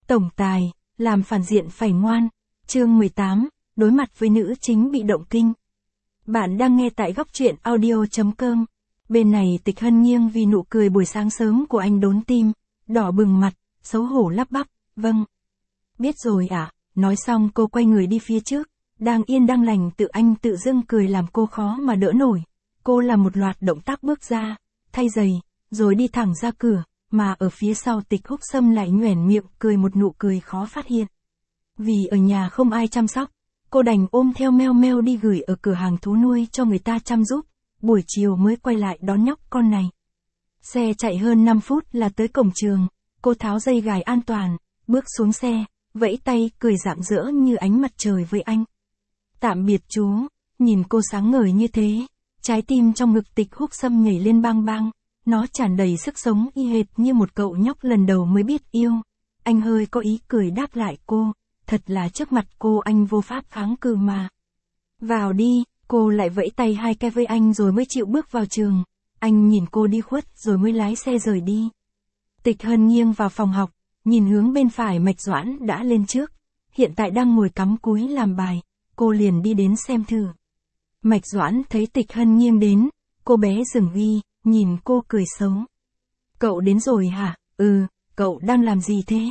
Tổng tài, làm phản diện phải ngoan. Chương 18, đối mặt với nữ chính bị động kinh. Bạn đang nghe tại góc truyện audio.com. Bên này Tịch Hân nghiêng vì nụ cười buổi sáng sớm của anh đốn tim, đỏ bừng mặt, xấu hổ lắp bắp, vâng. Biết rồi ạ, nói xong cô quay người đi phía trước, đang yên đang lành anh tự dưng cười làm cô khó mà đỡ nổi. Cô làm một loạt động tác bước ra, thay giày, rồi đi thẳng ra cửa, mà ở phía sau Tịch Húc Sâm lại nhoẻn miệng cười một nụ cười khó phát hiện. Vì ở nhà không ai chăm sóc, cô đành ôm theo meo meo đi gửi ở cửa hàng thú nuôi cho người ta chăm giúp, buổi chiều mới quay lại đón nhóc con này. Xe chạy hơn 5 phút là tới cổng trường, cô tháo dây gài an toàn, bước xuống xe, vẫy tay cười rạng rỡ như ánh mặt trời với anh. Tạm biệt chú, nhìn cô sáng ngời như thế, trái tim trong ngực Tịch Húc Sâm nhảy lên bang bang, nó tràn đầy sức sống y hệt như một cậu nhóc lần đầu mới biết yêu. Anh hơi có ý cười đáp lại cô, thật là trước mặt cô anh vô pháp kháng cự mà. Vào đi, cô lại vẫy tay hai cái với anh rồi mới chịu bước vào trường. Anh nhìn cô đi khuất rồi mới lái xe rời đi. Tịch Hân nghiêng vào phòng học, nhìn hướng bên phải Mạch Doãn đã lên trước, hiện tại đang ngồi cắm cúi làm bài, cô liền đi đến xem thử. Mạch Doãn thấy Tịch Hân nghiêng đến, cô bé dừng ghi, nhìn cô cười xấu. Cậu đến rồi hả? Ừ, cậu đang làm gì thế?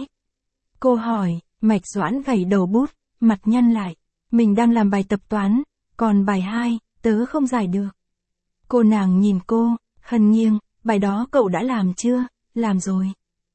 Cô hỏi, Mạch Doãn gảy đầu bút, mặt nhăn lại, mình đang làm bài tập toán, còn bài 2, tớ không giải được. Cô nàng nhìn cô, Hân nghiêng, bài đó cậu đã làm chưa? Làm rồi.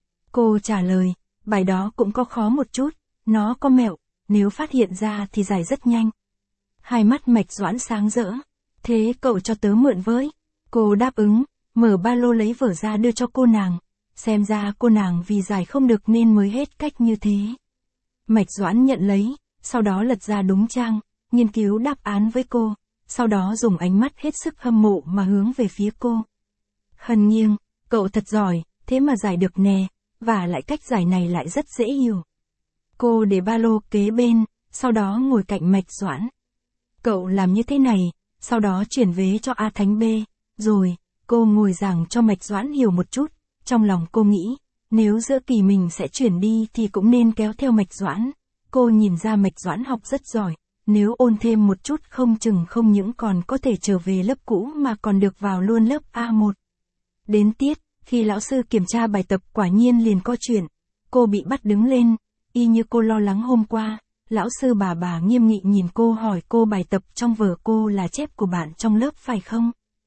Cô trả lời, bài đó cũng có khó một chút, nó có mẹo, nếu phát hiện ra thì giải rất nhanh. Hai mắt Mạch Doãn sáng rỡ, thế cậu cho tớ mượn với. Cô đáp ứng, mở ba lô lấy vở ra đưa cho cô nàng, xem ra cô nàng vì giải không được nên mới hết cách như thế. Mạch Doãn nhận lấy, sau đó lật ra đúng trang, nghiên cứu đáp án với cô, sau đó dùng ánh mắt hết sức hâm mộ mà hướng về phía cô. Hân nghiêng, cậu thật giỏi, thế mà giải được nè, và lại cách giải này lại rất dễ hiểu. Cô để ba lô kế bên, sau đó ngồi cạnh Mạch Doãn. Cậu làm như thế này, sau đó chuyển vế cho A Thánh B, rồi, cô ngồi giảng cho Mạch Doãn hiểu một chút, trong lòng cô nghĩ, nếu giữa kỳ mình sẽ chuyển đi thì cũng nên kéo theo Mạch Doãn. Cô nhìn ra Mạch Doãn học rất giỏi, nếu ôn thêm một chút không chừng không những còn có thể trở về lớp cũ mà còn được vào luôn lớp A1. Đến tiết, khi lão sư kiểm tra bài tập quả nhiên liền có chuyện, cô bị bắt đứng lên, y như cô lo lắng hôm qua. Lão sư bà nghiêm nghị nhìn cô hỏi cô bài tập trong vở cô là chép của bạn trong lớp phải không?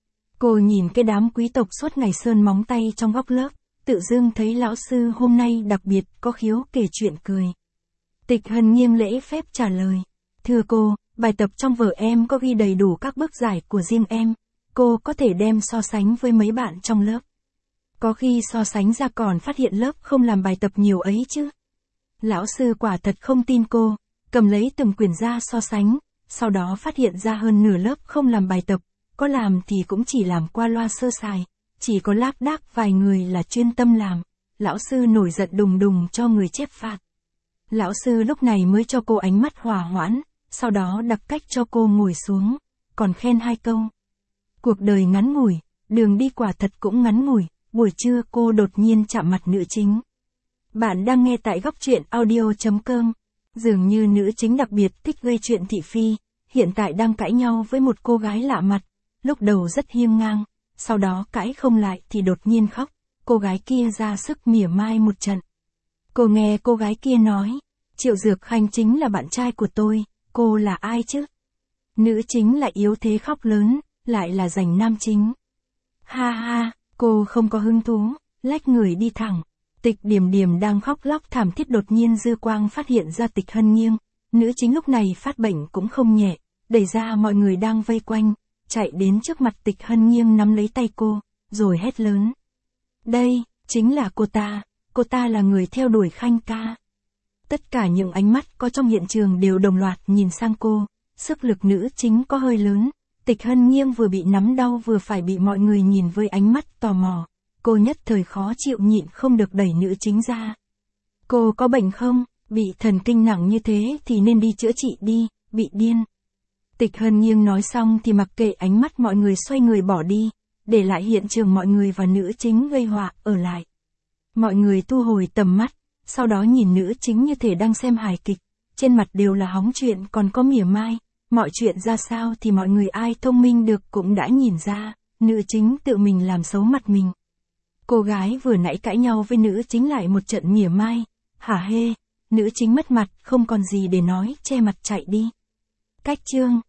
Cô nhìn cái đám quý tộc suốt ngày sơn móng tay trong góc lớp, tự dưng thấy lão sư hôm nay đặc biệt có khiếu kể chuyện cười. Tịch Hân nghiêng lễ phép trả lời, thưa cô, bài tập trong vở em có ghi đầy đủ các bước giải của riêng em, cô có thể đem so sánh với mấy bạn trong lớp. Có khi so sánh ra còn phát hiện lớp không làm bài tập nhiều ấy chứ. Lão sư quả thật không tin cô, cầm lấy từng quyển ra so sánh, sau đó phát hiện ra hơn nửa lớp không làm bài tập, có làm thì cũng chỉ làm qua loa sơ sài, chỉ có lác đác vài người là chuyên tâm làm. Lão sư nổi giận đùng đùng cho người chép phạt. Lão sư lúc này mới cho cô ánh mắt hòa hoãn, sau đó đặc cách cho cô ngồi xuống, còn khen 2 câu. Cuộc đời ngắn ngủi, đường đi quả thật cũng ngắn ngủi, buổi trưa cô đột nhiên chạm mặt nữ chính. Bạn đang nghe tại góc truyện audio.com. Dường như nữ chính đặc biệt thích gây chuyện thị phi, hiện tại đang cãi nhau với một cô gái lạ mặt, lúc đầu rất hiên ngang, sau đó cãi không lại thì đột nhiên khóc, cô gái kia ra sức mỉa mai một trận. Cô nghe cô gái kia nói, Triệu Dược Khanh chính là bạn trai của tôi, cô là ai chứ? Nữ chính lại yếu thế khóc lớn, lại là giành nam chính. Ha ha, cô không có hứng thú, lách người đi thẳng. Tịch Điềm Điềm đang khóc lóc thảm thiết đột nhiên dư quang phát hiện ra Tịch Hân nghiêng, nữ chính lúc này phát bệnh cũng không nhẹ, đẩy ra mọi người đang vây quanh, chạy đến trước mặt Tịch Hân nghiêng nắm lấy tay cô, rồi hét lớn. Đây, chính là cô ta là người theo đuổi Khanh ca. Tất cả những ánh mắt có trong hiện trường đều đồng loạt nhìn sang cô, sức lực nữ chính có hơi lớn, Tịch Hân nghiêng vừa bị nắm đau vừa phải bị mọi người nhìn với ánh mắt tò mò. Cô nhất thời khó chịu nhịn không được đẩy nữ chính ra. Cô có bệnh không? Bị thần kinh nặng như thế thì nên đi chữa trị đi, bị điên. Tịch Hân nghiêng nói xong thì mặc kệ ánh mắt mọi người xoay người bỏ đi, để lại hiện trường mọi người và nữ chính gây họa ở lại. Mọi người thu hồi tầm mắt, Sau đó nhìn nữ chính như thể đang xem hài kịch, trên mặt đều là hóng chuyện còn có mỉa mai, mọi chuyện ra sao thì mọi người ai thông minh được cũng đã nhìn ra, nữ chính tự mình làm xấu mặt mình. Cô gái vừa nãy cãi nhau với nữ chính lại một trận mỉa mai, hả hê, nữ chính mất mặt không còn gì để nói, che mặt chạy đi. Cách chương